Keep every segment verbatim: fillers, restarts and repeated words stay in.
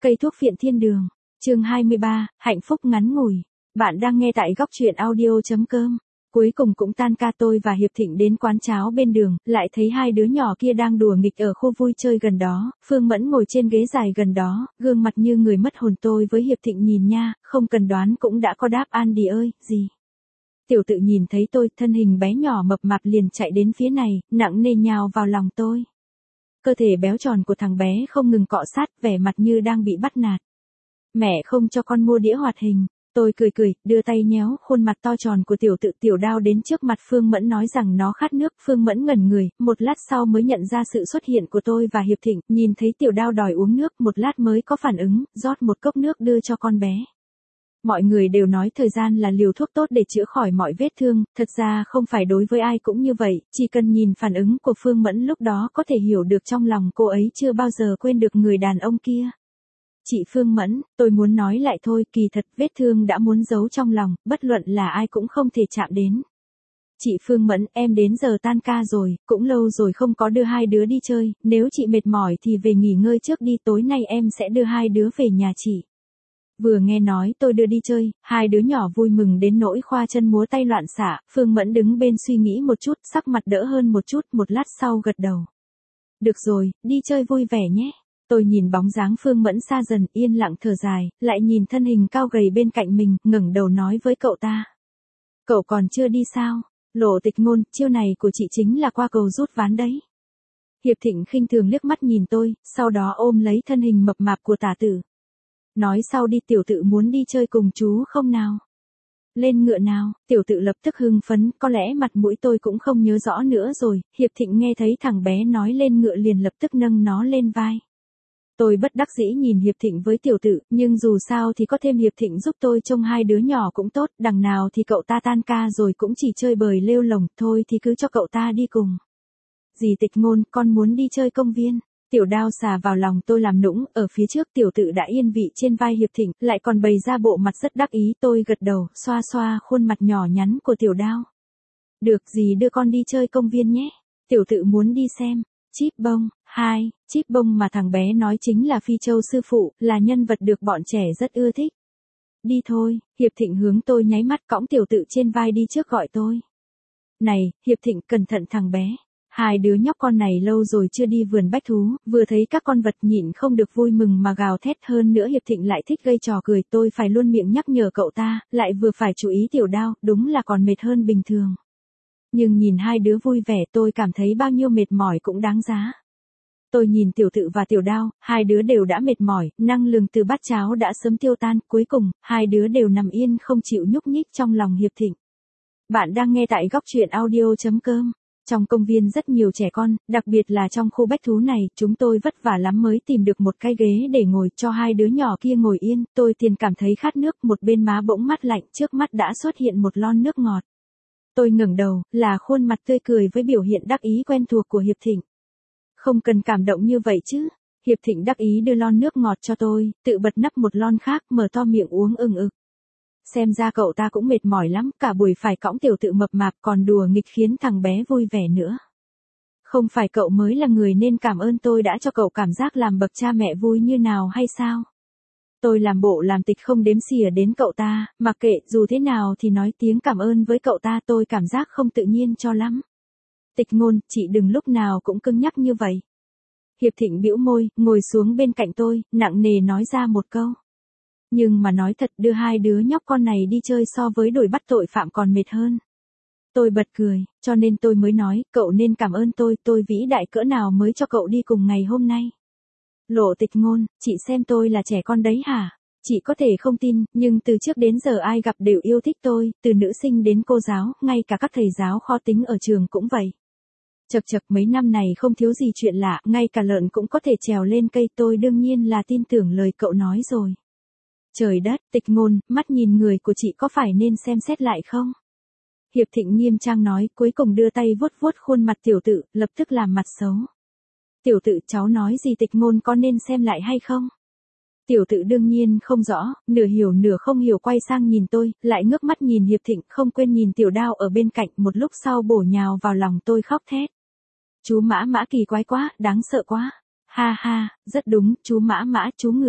Cây thuốc phiện thiên đường. Chương hai mươi ba, hạnh phúc ngắn ngủi. Bạn đang nghe tại góc truyện audio chấm com. Cuối cùng cũng tan ca, tôi và Hiệp Thịnh đến quán cháo bên đường, lại thấy hai đứa nhỏ kia đang đùa nghịch ở khu vui chơi gần đó. Phương Mẫn ngồi trên ghế dài gần đó, gương mặt như người mất hồn. Tôi với Hiệp Thịnh nhìn nha, không cần đoán cũng đã có đáp án đi ơi, gì? Tiểu Tự nhìn thấy tôi, thân hình bé nhỏ mập mạp liền chạy đến phía này, nặng nề nhào vào lòng tôi. Cơ thể béo tròn của thằng bé không ngừng cọ sát, vẻ mặt như đang bị bắt nạt. Mẹ không cho con mua đĩa hoạt hình. Tôi cười cười, đưa tay nhéo khuôn mặt to tròn của Tiểu Tự. Tiểu Đao đến trước mặt Phương Mẫn nói rằng nó khát nước. Phương Mẫn ngẩn người, một lát sau mới nhận ra sự xuất hiện của tôi và Hiệp Thịnh, nhìn thấy Tiểu Đao đòi uống nước, một lát mới có phản ứng, rót một cốc nước đưa cho con bé. Mọi người đều nói thời gian là liều thuốc tốt để chữa khỏi mọi vết thương, thật ra không phải đối với ai cũng như vậy, chỉ cần nhìn phản ứng của Phương Mẫn lúc đó có thể hiểu được trong lòng cô ấy chưa bao giờ quên được người đàn ông kia. Chị Phương Mẫn, tôi muốn nói lại thôi, kỳ thật vết thương đã muốn giấu trong lòng, bất luận là ai cũng không thể chạm đến. Chị Phương Mẫn, em đến giờ tan ca rồi, cũng lâu rồi không có đưa hai đứa đi chơi, nếu chị mệt mỏi thì về nghỉ ngơi trước đi, tối nay em sẽ đưa hai đứa về nhà chị. Vừa nghe nói tôi đưa đi chơi, hai đứa nhỏ vui mừng đến nỗi khoa chân múa tay loạn xạ. Phương Mẫn đứng bên suy nghĩ một chút, sắc mặt đỡ hơn một chút, một lát sau gật đầu. Được rồi, đi chơi vui vẻ nhé. Tôi nhìn bóng dáng Phương Mẫn xa dần, yên lặng thở dài, lại nhìn thân hình cao gầy bên cạnh mình, ngẩng đầu nói với cậu ta. Cậu còn chưa đi sao? Lộ Tịch Ngôn, chiêu này của chị chính là qua cầu rút ván đấy. Hiệp Thịnh khinh thường liếc mắt nhìn tôi, sau đó ôm lấy thân hình mập mạp của Tả Tử. Nói sau đi, Tiểu Tự muốn đi chơi cùng chú không nào? Lên ngựa nào? Tiểu Tự lập tức hưng phấn, có lẽ mặt mũi tôi cũng không nhớ rõ nữa rồi. Hiệp Thịnh nghe thấy thằng bé nói lên ngựa liền lập tức nâng nó lên vai. Tôi bất đắc dĩ nhìn Hiệp Thịnh với Tiểu Tự, nhưng dù sao thì có thêm Hiệp Thịnh giúp tôi trông hai đứa nhỏ cũng tốt, đằng nào thì cậu ta tan ca rồi cũng chỉ chơi bời lêu lồng, thôi thì cứ cho cậu ta đi cùng. Dì Tịch Ngôn, con muốn đi chơi công viên. Tiểu Đao xà vào lòng tôi làm nũng, ở phía trước Tiểu Tự đã yên vị trên vai Hiệp Thịnh, lại còn bày ra bộ mặt rất đắc ý. Tôi gật đầu, xoa xoa khuôn mặt nhỏ nhắn của Tiểu Đao. Được, dì đưa con đi chơi công viên nhé. Tiểu Tự muốn đi xem Chip Bông. Hai, Chip Bông mà thằng bé nói chính là Phi Châu sư phụ, là nhân vật được bọn trẻ rất ưa thích. Đi thôi. Hiệp Thịnh hướng tôi nháy mắt, cõng Tiểu Tự trên vai đi trước gọi tôi. Này, Hiệp Thịnh, cẩn thận thằng bé. Hai đứa nhóc con này lâu rồi chưa đi vườn bách thú, vừa thấy các con vật nhịn không được vui mừng mà gào thét. Hơn nữa Hiệp Thịnh lại thích gây trò cười, tôi phải luôn miệng nhắc nhở cậu ta, lại vừa phải chú ý Tiểu Đao, đúng là còn mệt hơn bình thường. Nhưng nhìn hai đứa vui vẻ tôi cảm thấy bao nhiêu mệt mỏi cũng đáng giá. Tôi nhìn Tiểu Tự và Tiểu Đao, hai đứa đều đã mệt mỏi, năng lượng từ bát cháo đã sớm tiêu tan, cuối cùng, hai đứa đều nằm yên không chịu nhúc nhích trong lòng Hiệp Thịnh. Bạn đang nghe tại góc truyện audio chấm com. Trong công viên rất nhiều trẻ con, đặc biệt là trong khu bách thú này, chúng tôi vất vả lắm mới tìm được một cái ghế để ngồi cho hai đứa nhỏ kia ngồi yên. Tôi tiền cảm thấy khát nước, một bên má bỗng mát lạnh, trước mắt đã xuất hiện một lon nước ngọt. Tôi ngẩng đầu, là khuôn mặt tươi cười với biểu hiện đắc ý quen thuộc của Hiệp Thịnh. Không cần cảm động như vậy chứ. Hiệp Thịnh đắc ý đưa lon nước ngọt cho tôi, tự bật nắp một lon khác, mở to miệng uống ừng ực. Xem ra cậu ta cũng mệt mỏi lắm, cả buổi phải cõng Tiểu Tự mập mạp còn đùa nghịch khiến thằng bé vui vẻ nữa. Không phải cậu mới là người nên cảm ơn tôi đã cho cậu cảm giác làm bậc cha mẹ vui như nào hay sao? Tôi làm bộ làm tịch không đếm xỉa đến cậu ta, mặc kệ, dù thế nào thì nói tiếng cảm ơn với cậu ta tôi cảm giác không tự nhiên cho lắm. Tịch Ngôn, chị đừng lúc nào cũng cứng nhắc như vậy. Hiệp Thịnh bĩu môi, ngồi xuống bên cạnh tôi, nặng nề nói ra một câu. Nhưng mà nói thật, đưa hai đứa nhóc con này đi chơi so với đuổi bắt tội phạm còn mệt hơn. Tôi bật cười, cho nên tôi mới nói, cậu nên cảm ơn tôi, tôi vĩ đại cỡ nào mới cho cậu đi cùng ngày hôm nay. Lộ Tịch Ngôn, chị xem tôi là trẻ con đấy hả? Chị có thể không tin, nhưng từ trước đến giờ ai gặp đều yêu thích tôi, từ nữ sinh đến cô giáo, ngay cả các thầy giáo khó tính ở trường cũng vậy. Chật chật, mấy năm này không thiếu gì chuyện lạ, ngay cả lợn cũng có thể trèo lên cây, tôi đương nhiên là tin tưởng lời cậu nói rồi. Trời đất, Tịch Ngôn, mắt nhìn người của chị có phải nên xem xét lại không? Hiệp Thịnh nghiêm trang nói, cuối cùng đưa tay vuốt vuốt khuôn mặt Tiểu Tự, lập tức làm mặt xấu. Tiểu Tự, cháu nói gì Tịch Ngôn có nên xem lại hay không? Tiểu Tự đương nhiên không rõ, nửa hiểu nửa không hiểu quay sang nhìn tôi, lại ngước mắt nhìn Hiệp Thịnh, không quên nhìn Tiểu Đao ở bên cạnh, một lúc sau bổ nhào vào lòng tôi khóc thét. Chú Mã Mã kỳ quái quá, đáng sợ quá. Ha ha, rất đúng, chú Mã Mã, chú ngựa.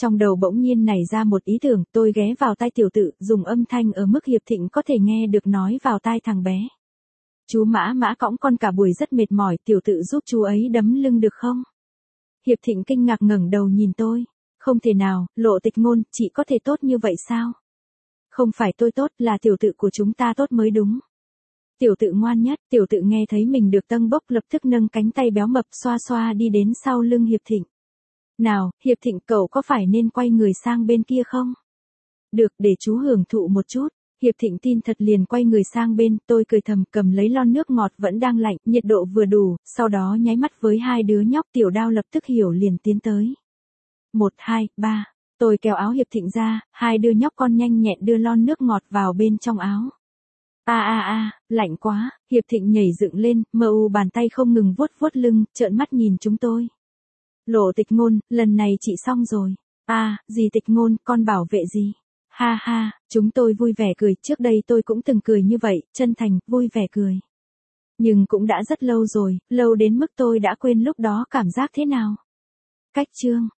trong đầu bỗng nhiên nảy ra một ý tưởng, tôi ghé vào tai tiểu tự, dùng âm thanh ở mức Hiệp Thịnh có thể nghe được nói vào tai thằng bé. Chú Mã Mã cõng con cả buổi rất mệt mỏi, tiểu tự giúp chú ấy đấm lưng được không? Hiệp Thịnh kinh ngạc ngẩng đầu nhìn tôi. Không thể nào, Lộ Tịch Ngôn, chị có thể tốt như vậy sao? Không phải tôi tốt, là tiểu tự của chúng ta tốt mới đúng. Tiểu tự ngoan nhất, tiểu tự nghe thấy mình được tâng bốc lập tức nâng cánh tay béo mập xoa xoa đi đến sau lưng Hiệp Thịnh. Nào, Hiệp Thịnh cậu có phải nên quay người sang bên kia không? Được, để chú hưởng thụ một chút. Hiệp Thịnh tin thật liền quay người sang bên, tôi cười thầm cầm lấy lon nước ngọt vẫn đang lạnh, nhiệt độ vừa đủ, sau đó nháy mắt với hai đứa nhóc tiểu đao lập tức hiểu liền tiến tới. Một, hai, ba, tôi kéo áo Hiệp Thịnh ra, hai đứa nhóc con nhanh nhẹn đưa lon nước ngọt vào bên trong áo. A a a, lạnh quá, Hiệp Thịnh nhảy dựng lên, mờ u bàn tay không ngừng vuốt vuốt lưng, trợn mắt nhìn chúng tôi. Lộ Tịch Ngôn, lần này chị xong rồi. A, à, gì Tịch Ngôn, con bảo vệ gì? Ha ha, chúng tôi vui vẻ cười, trước đây tôi cũng từng cười như vậy, chân thành, vui vẻ cười. Nhưng cũng đã rất lâu rồi, lâu đến mức tôi đã quên lúc đó cảm giác thế nào. Cách chương